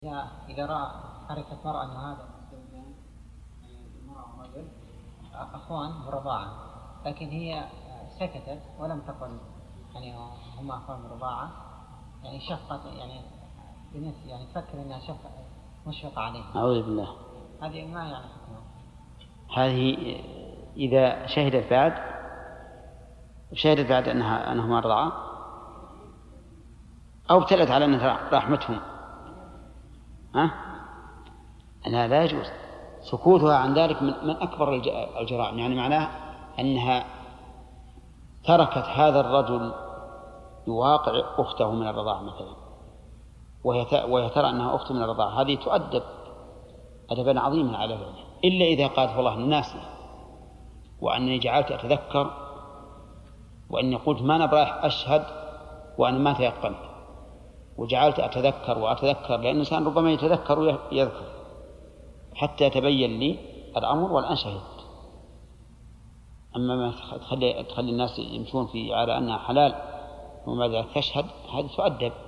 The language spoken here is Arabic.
إذا عرفت مرأة أن هذا الزوجان المرأة ورجل أخوان برضاعة، لكن هي سكتت ولم تقل يعني هما أخوان برضاعة، يعني شفقت يعني تفكر أنها مشفقة عليه. أعوذ بالله. هذه ما يعني حكمها. هذه إذا شهدت بعد أنهما رضعا أو ابتلت على أن رحمتهم، لا يجوز سكوتها عن ذلك من أكبر الجرائم. يعني معناه أنها تركت هذا الرجل يواقع أخته من الرضاعة مثلا، وهي ترى أنها أخت من الرضاعة، هذه تؤدب أدبا عظيما على ذلك، إلا إذا قالت والله الناس وأنني جعلت أتذكر وأني قلت ما أنا برايح أشهد وأنا ما تيقنت وجعلت أتذكر وأتذكر، لأن الإنسان ربما يتذكر ويذكر حتى يتبين لي الأمر والآن شهدت. أما ما تخلي الناس يمشون على أنها حلال وما ذلك تشهد، هذه تؤدب.